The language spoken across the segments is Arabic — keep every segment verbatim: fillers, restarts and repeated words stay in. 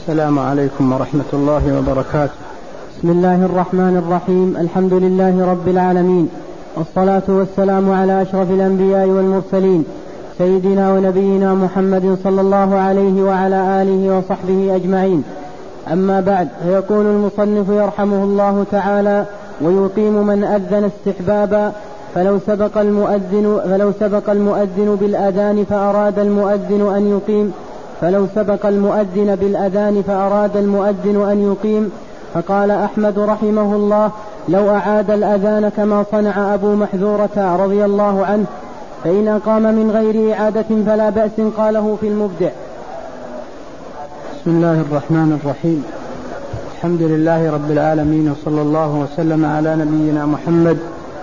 السلام عليكم ورحمة الله وبركاته. بسم الله الرحمن الرحيم. الحمد لله رب العالمين، والصلاة والسلام على أشرف الأنبياء والمرسلين، سيدنا ونبينا محمد صلى الله عليه وعلى آله وصحبه أجمعين. أما بعد، فيقول المصنف يرحمه الله تعالى: ويقيم من أذن استحبابا، فلو سبق المؤذن فلو سبق المؤذن بالأذان فأراد المؤذن أن يقيم فلو سبق المؤذن بالأذان فأراد المؤذن أن يقيم فقال أحمد رحمه الله: لو أعاد الأذان كما صنع أبو محذورة رضي الله عنه، فإن أقام من غير إعادة فلا بأس، قاله في المبدع. بسم الله الرحمن الرحيم. الحمد لله رب العالمين، وصلى الله وسلم على نبينا محمد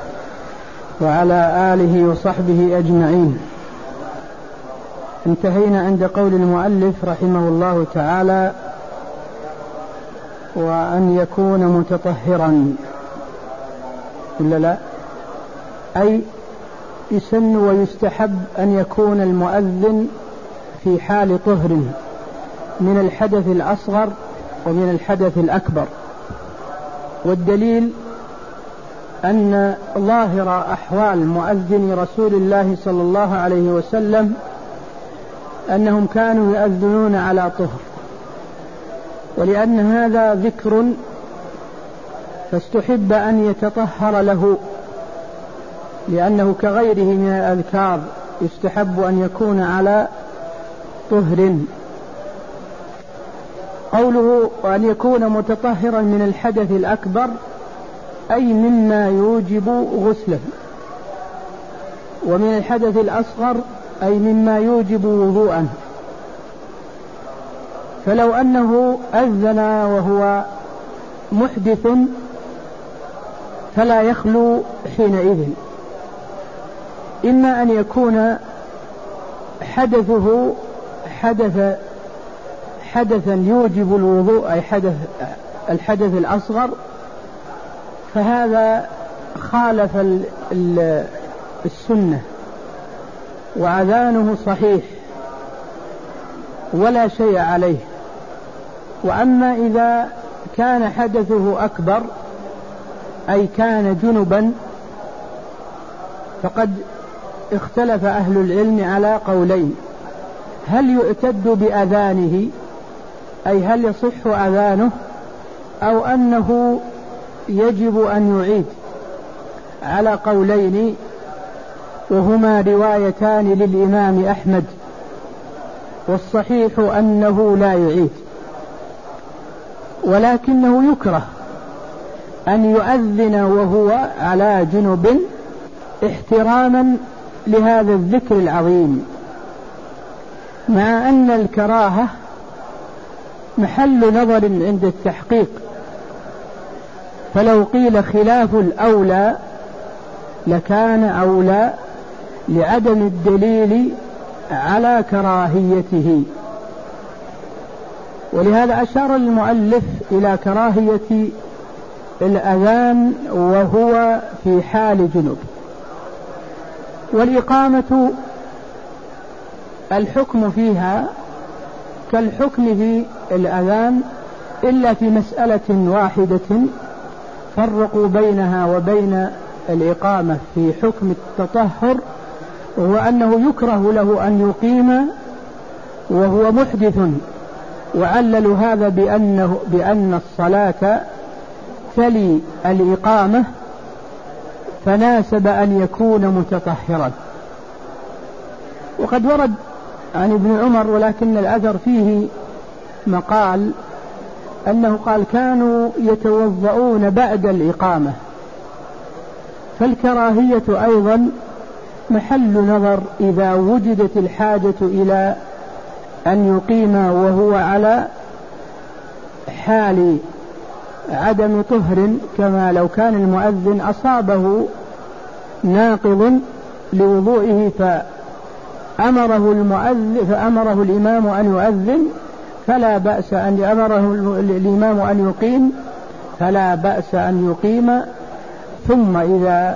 وعلى آله وصحبه أجمعين. انتهينا عند قول المؤلف رحمه الله تعالى: وأن يكون متطهرا، إلا لا أي يسن ويستحب أن يكون المؤذن في حال طهر من الحدث الأصغر ومن الحدث الأكبر. والدليل أن ظاهر أحوال مؤذن رسول الله صلى الله عليه وسلم أنهم كانوا يؤذنون على طهر، ولأن هذا ذكر فاستحب أن يتطهر له، لأنه كغيره من الأذكار يستحب أن يكون على طهر. قوله وأن يكون متطهرا من الحدث الأكبر أي مما يوجب غسله، ومن الحدث الأصغر أي مما يوجب وضوءا. فلو أنه أذن وهو محدث فلا يخلو حينئذ إما أن يكون حدثه حدث حدثا يوجب الوضوء أي حدث الحدث الأصغر، فهذا خالف السنة وأذانه صحيح ولا شيء عليه. وأما إذا كان حدثه أكبر أي كان جنبا، فقد اختلف أهل العلم على قولين: هل يعتد بأذانه أي هل يصح أذانه، أو أنه يجب أن يعيد، على قولين، وهما روايتان للإمام أحمد، والصحيح أنه لا يعيد، ولكنه يكره أن يؤذن وهو على جنب احتراما لهذا الذكر العظيم، مع أن الكراهة محل نظر عند التحقيق. فلو قيل خلاف الأولى لكان أولى لعدم الدليل على كراهيته. ولهذا أشار المؤلف إلى كراهية الأذان وهو في حال جنوب. والإقامة الحكم فيها كالحكم في الأذان، إلا في مسألة واحدة فرقوا بينها وبين الإقامة في حكم التطهر، وهو أنه يكره له أن يقيم وهو محدث، وعللوا هذا بأنه بأن الصلاة تلي الإقامة، فناسب أن يكون متطهرا. وقد ورد عن ابن عمر، ولكن الأثر فيه مقال أنه قال: كانوا يتوضؤون بعد الإقامة. فالكراهية أيضا محل نظر إذا وجدت الحاجة إلى أن يقيم وهو على حال عدم طهر، كما لو كان المؤذن أصابه ناقض لوضوئه فأمره المؤذن فأمره الإمام أن يؤذن، فلا بأس أن أمره الإمام أن يقيم فلا بأس أن يقيم، ثم إذا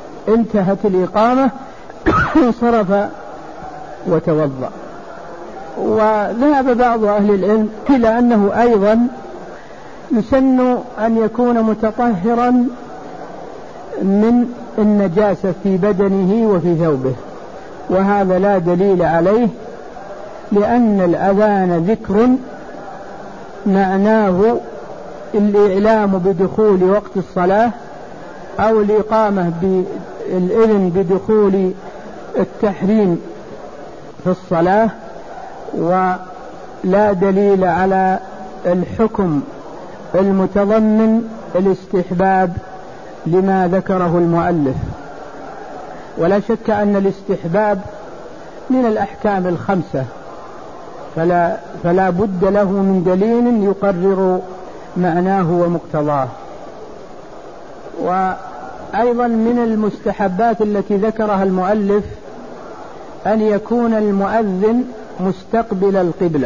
انتهت الإقامة انصرف وتوضأ. وذهب بعض أهل العلم إلى أنه أيضا يسن أن يكون متطهرا من النجاسة في بدنه وفي ثوبه، وهذا لا دليل عليه، لأن الأذان ذكر معناه الإعلام بدخول وقت الصلاة أو الإقامة بالإذن بدخول التحريم في الصلاة، ولا دليل على الحكم المتضمن الاستحباب لما ذكره المؤلف. ولا شك أن الاستحباب من الأحكام الخمسة، فلا, فلا بد له من دليل يقرر معناه ومقتضاه. وأيضا من المستحبات التي ذكرها المؤلف أن يكون المؤذن مستقبل القبلة،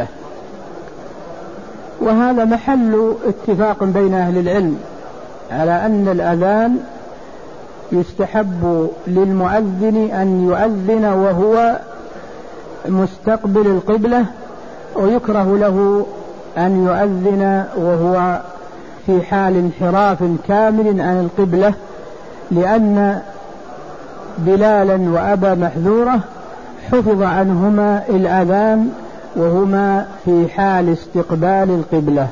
وهذا محل اتفاق بين أهل العلم على أن الأذان يستحب للمؤذن أن يؤذن وهو مستقبل القبلة، ويكره له أن يؤذن وهو في حال انحراف كامل عن القبلة، لأن بلالا وأبا محذورة حفظ عنهما الأذان وهما في حال استقبال القبلة.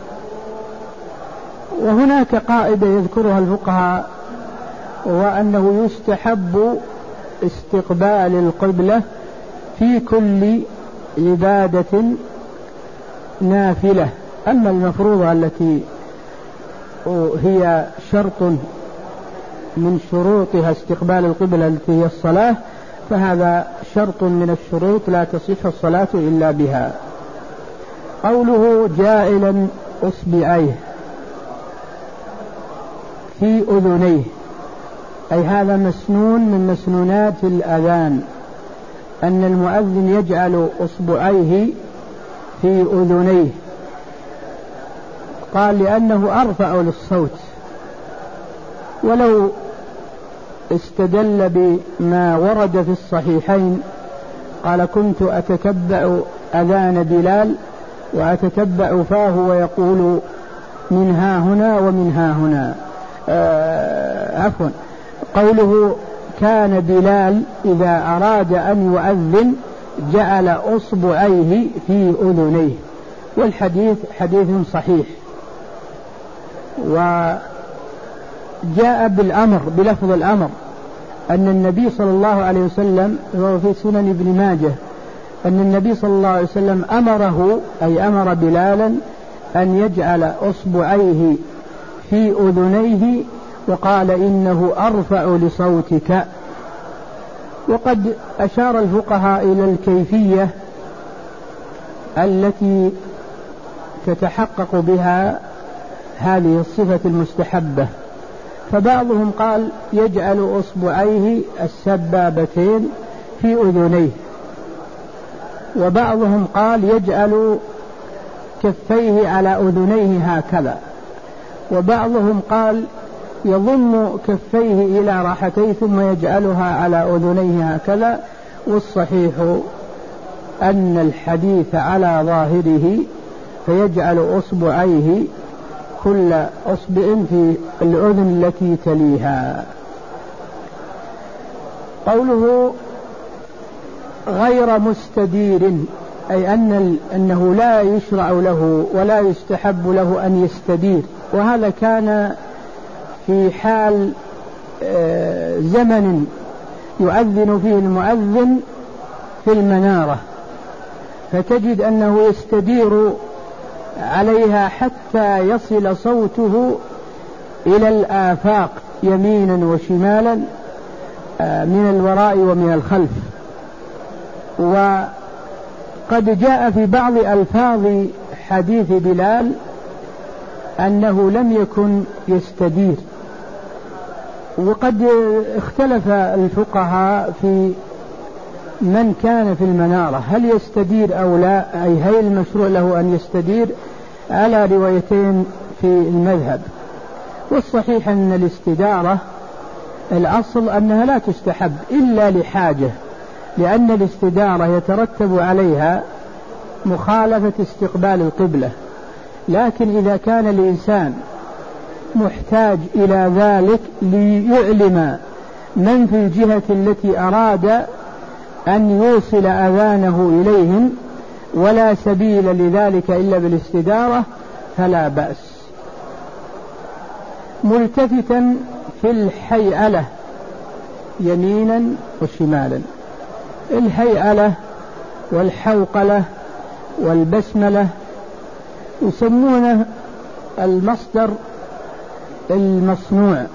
وهناك قاعدة يذكرها الفقهاء، وأنه يستحب استقبال القبلة في كل عبادة نافلة، أما المفروضة التي هي شرط من شروطها استقبال القبلة التي هي الصلاة، فهذا شرط من الشروط لا تصح الصلاة إلا بها. قوله جاعلا أصبعيه في أذنيه، أي هذا مسنون من مسنونات الأذان، أن المؤذن يجعل أصبعيه في أذنيه. قال لأنه أرفع للصوت، ولو استدل بما ورد في الصحيحين قال كنت أتتبع أذان بلال وأتتبع فاه ويقول من ها هنا ومن ها هنا، آه عفوا قوله كان بلال إذا أراد أن يؤذن جعل أصبعيه في أذنيه، والحديث حديث صحيح. وجاء بالأمر بلفظ الأمر أن النبي صلى الله عليه وسلم، وهو في سنن ابن ماجه، أن النبي صلى الله عليه وسلم أمره أي أمر بلالا أن يجعل أصبعيه في أذنيه، وقال إنه أرفع لصوتك. وقد أشار الفقهاء إلى الكيفية التي تتحقق بها هذه الصفة المستحبة، فبعضهم قال يجعل أصبعيه السبابتين في أذنيه، وبعضهم قال يجعل كفيه على أذنيه هكذا، وبعضهم قال يضم كفيه إلى راحتيه ثم يجعلها على أذنيه هكذا. والصحيح أن الحديث على ظاهره فيجعل أصبعيه كل أصبع في الأذن التي تليها. قوله غير مستدير، أي أن أنه لا يشرع له ولا يستحب له أن يستدير، وهذا كان في حال زمن يؤذن فيه المؤذن في المنارة، فتجد أنه يستدير عليها حتى يصل صوته إلى الآفاق يمينا وشمالا من الوراء ومن الخلف. وقد جاء في بعض ألفاظ حديث بلال أنه لم يكن يستدير، وقد اختلف الفقهاء في من كان في المنارة هل يستدير أو لا، أي هل المشروع له أن يستدير، على روايتين في المذهب. والصحيح أن الاستدارة الأصل أنها لا تستحب إلا لحاجة، لأن الاستدارة يترتب عليها مخالفة استقبال القبلة، لكن إذا كان الإنسان محتاج إلى ذلك ليعلم من في الجهة التي أراد أن يوصل أذانه إليهم ولا سبيل لذلك إلا بالاستدارة فلا بأس. ملتفتا في الحيئلة يمينا وشمالا. الحيئلة والحوقلة والبسملة يسمونه المصدر المصنوع،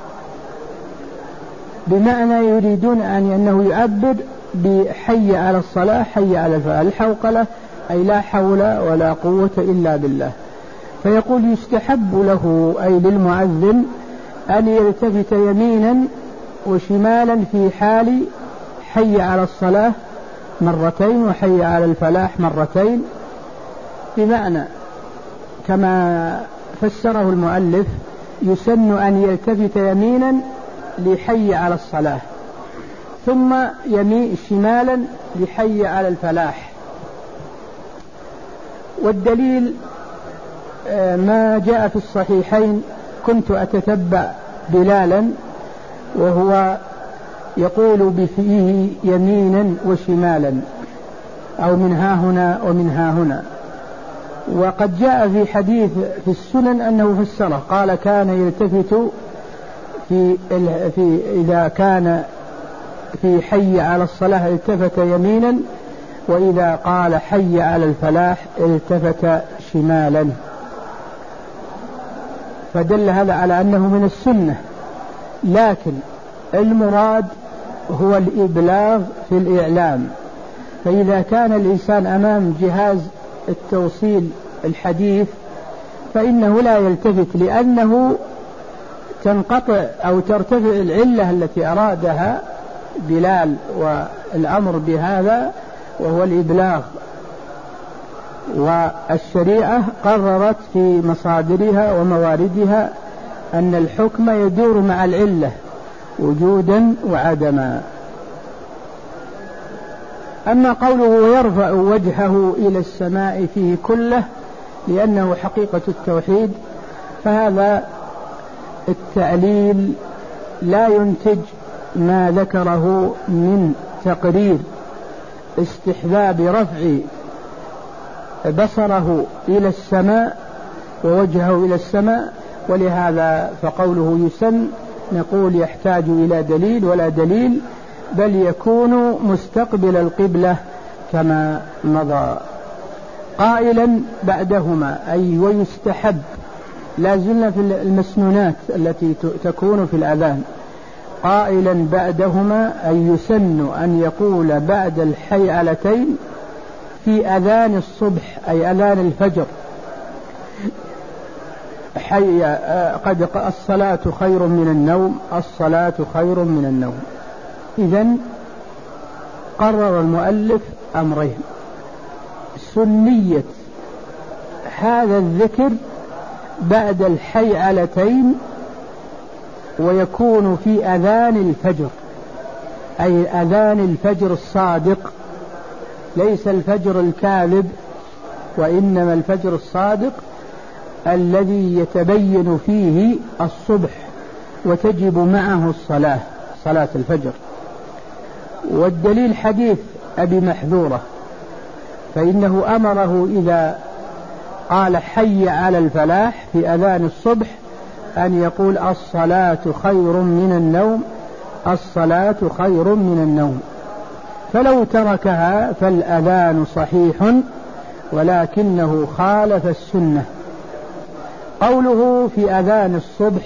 بمعنى يريدون أن أنه يعبر بحي على الصلاة حي على الفلاح. الحوقلة أي لا حول ولا قوة إلا بالله، فيقول يستحب له أي للمؤذن أن يلتفت يمينا وشمالا في حال حي على الصلاة مرتين وحي على الفلاح مرتين، بمعنى كما فسره المؤلف يسن أن يلتفت يمينا لحي على الصلاة ثم يمين شمالا لحي على الفلاح. والدليل ما جاء في الصحيحين: كنت أتتبع بلالا وهو يقول بفيه يمينا وشمالا أو من ها هنا ومن ها هنا. وقد جاء في حديث في السنن أنه فسره، قال كان يلتفت في, في إذا كان في حي على الصلاة التفت يمينا، وإذا قال حي على الفلاح التفت شمالا. فدل هذا على أنه من السنة، لكن المراد هو الإبلاغ في الإعلام. فإذا كان الإنسان أمام جهاز التوصيل الحديث فإنه لا يلتفت، لأنه تنقطع أو ترتفع العلة التي أرادها بلال والأمر بهذا وهو الإبلاغ. والشريعة قررت في مصادرها ومواردها أن الحكم يدور مع العلة وجودا وعدما. أما قوله ويرفع وجهه إلى السماء فيه كله لأنه حقيقة التوحيد، فهذا التعليل لا ينتج ما ذكره من تقرير استحباب رفع بصره إلى السماء ووجهه إلى السماء، ولهذا فقوله يسن نقول يحتاج إلى دليل، ولا دليل بل يكون مستقبل القبلة كما مضى. قائلا بعدهما أي ويستحب، لا زلنا في المسنونات التي تكون في الأذان. قائلا بعدهما أي يسن أن يقول بعد الحيئلتين في أذان الصبح أي أذان الفجر حي قد الصلاة خير من النوم، الصلاة خير من النوم. إذن قرر المؤلف أمرين: سنية هذا الذكر بعد الحيئلتين ويكون في أذان الفجر أي أذان الفجر الصادق، ليس الفجر الكاذب، وإنما الفجر الصادق الذي يتبين فيه الصبح وتجب معه الصلاة، صلاة الفجر. والدليل حديث أبي محذورة، فإنه أمره إذا قال حي على الفلاح في أذان الصبح أن يقول الصلاة خير من النوم، الصلاة خير من النوم. فلو تركها فالأذان صحيح ولكنه خالف السنة. قوله في أذان الصبح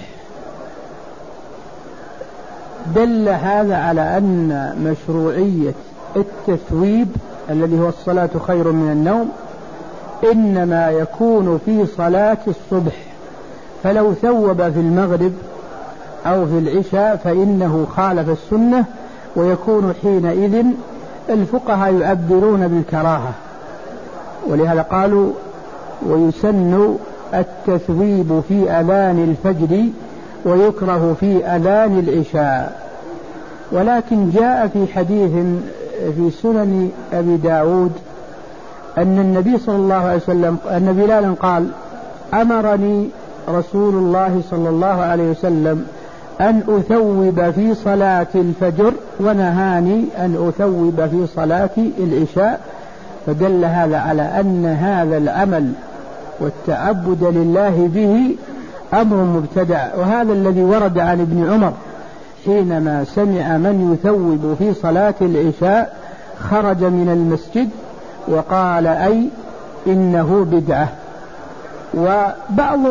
دل هذا على أن مشروعية التثويب الذي هو الصلاة خير من النوم إنما يكون في صلاة الصبح، فلو ثوب في المغرب أو في العشاء فإنه خالف السنة، ويكون حينئذ الفقهاء يعبرون بالكراهة، ولهذا قالوا ويسن التثويب في أذان الفجر ويكره في أذان العشاء. ولكن جاء في حديث في سنن أبي داود أن النبي صلى الله عليه وسلم أن بلالا قال أمرني رسول الله صلى الله عليه وسلم أن أثوب في صلاة الفجر ونهاني أن أثوب في صلاة العشاء. فدل هذا على أن هذا العمل والتعبد لله به أمر مبتدع. وهذا الذي ورد عن ابن عمر حينما سمع من يثوب في صلاة العشاء خرج من المسجد وقال أي إنه بدعة. وبعض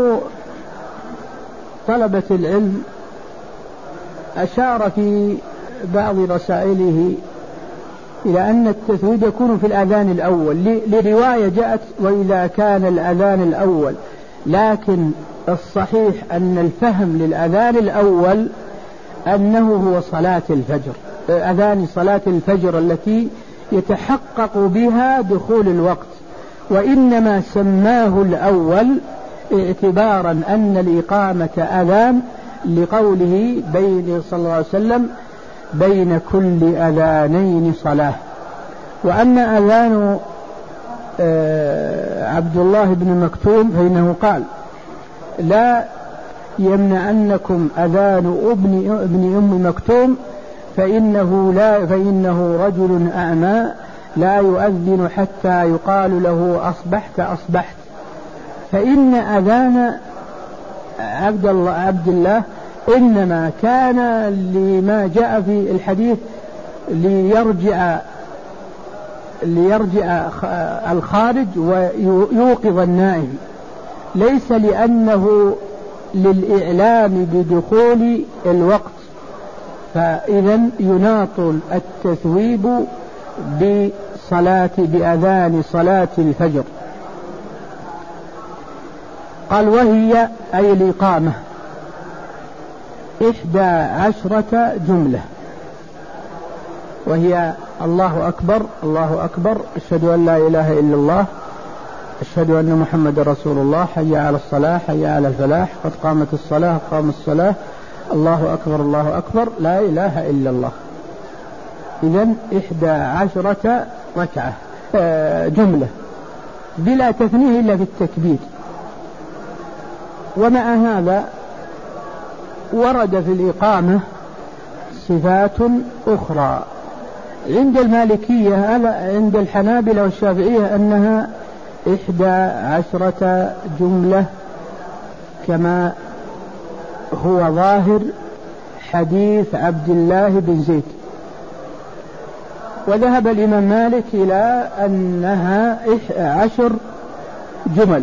طلبة العلم أشار في بعض رسائله إلى أن التثويب يكون في الأذان الأول لرواية جاءت وإذا كان الأذان الأول، لكن الصحيح أن الفهم للأذان الأول أنه هو صلاة الفجر، أذان صلاة الفجر التي يتحقق بها دخول الوقت، وإنما سماه الأول اعتبارا أن الإقامة أذان لقوله بين صلى الله عليه وسلم بين كل أذانين صلاة. وأما أذان عبد الله بن مكتوم فإنه قال لا يمنعنكم أذان ابن, ابن أم مكتوم فإنه, لا فإنه رجل أعمى لا يؤذن حتى يقال له أصبحت أصبحت. فإن أذان عبد الله, عبد الله إنما كان لما جاء في الحديث ليرجع ليرجع الخارج ويوقظ النائم، ليس لأنه للإعلام بدخول الوقت. فإذا يناط التثويب بصلاة بأذان صلاة الفجر. قال وهي أي الإقامة إحدى عشرة جملة، وهي الله أكبر الله أكبر أشهد أن لا إله إلا الله أشهد أن محمد رسول الله حي على الصلاة حي على الفلاح قد قامت الصلاة قام الصلاة الله أكبر الله أكبر لا إله إلا الله. إذن إحدى عشرة ركعة جملة بلا تثنيه إلا في التكبير. ومع هذا ورد في الإقامة صفات أخرى عند المالكية عند الحنابلة والشافعية أنها إحدى عشرة جملة كما هو ظاهر حديث عبد الله بن زيد. وذهب الإمام مالك إلى أنها عشر جمل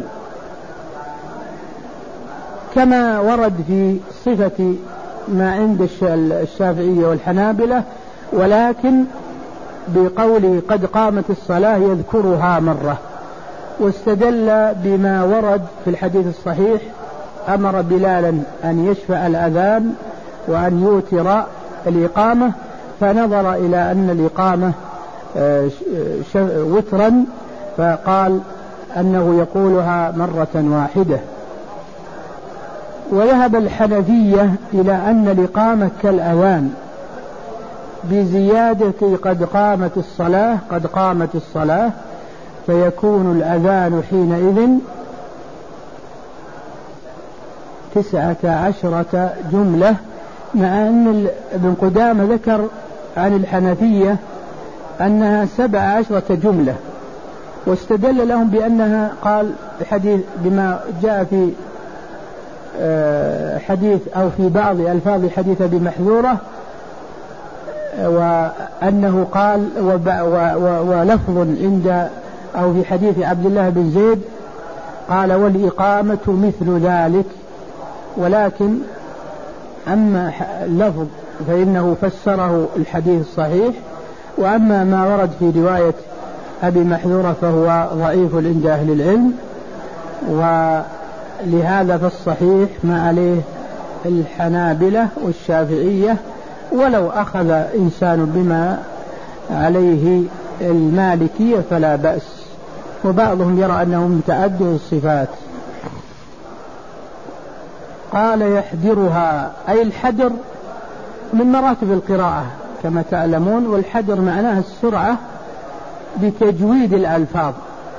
كما ورد في صفة ما عند الشافعية والحنابلة، ولكن بقوله قد قامت الصلاة يذكرها مرة. واستدل بما ورد في الحديث الصحيح أمر بلالا أن يشفع الأذان وأن يوتر الإقامة، فنظر إلى أن الإقامة وترا فقال أنه يقولها مرة واحدة. وذهب الحنفية إلى أن الإقامة كالأذان بزيادة قد قامت الصلاة قد قامت الصلاة فيكون الأذان حينئذ تسعة عشرة جملة، مع أن ابن قدامة ذكر عن الحنفية أنها سبع عشرة جملة، واستدل لهم بأنها قال حديث بما جاء في حديث أو في بعض ألفاظ حديث بمحذورة، وأنه قال ولفظ عند أو في حديث عبد الله بن زيد قال والإقامة مثل ذلك. ولكن أما اللفظ فإنه فسره الحديث الصحيح، وأما ما ورد في رواية أبي محذورة فهو ضعيف عند أهل العلم. ولهذا فالصحيح ما عليه الحنابلة والشافعية، ولو أخذ إنسان بما عليه المالكية فلا بأس. وبعضهم يرى أنه من تعدد الصفات. قال يحدرها أي الحدر من مراتب القراءة كما تعلمون، والحدر معناه السرعة بتجويد الألفاظ،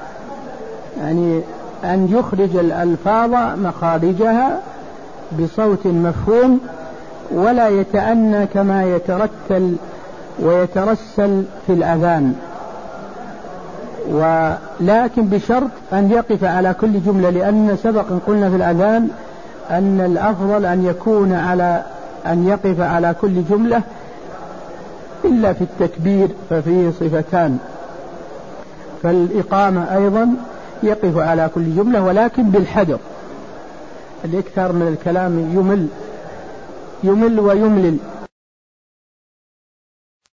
يعني أن يخرج الألفاظ مخارجها بصوت مفهوم، ولا يتأنى كما يترتل ويترسل في الأذان، ولكن بشرط أن يقف على كل جملة، لأن سبق قلنا في الأذان أن الأفضل أن يكون على أن يقف على كل جملة، إلا في التكبير ففيه صفتان. فالإقامة أيضا يقف على كل جملة ولكن بالحذر، الإكثار من الكلام يمل يمل ويملل.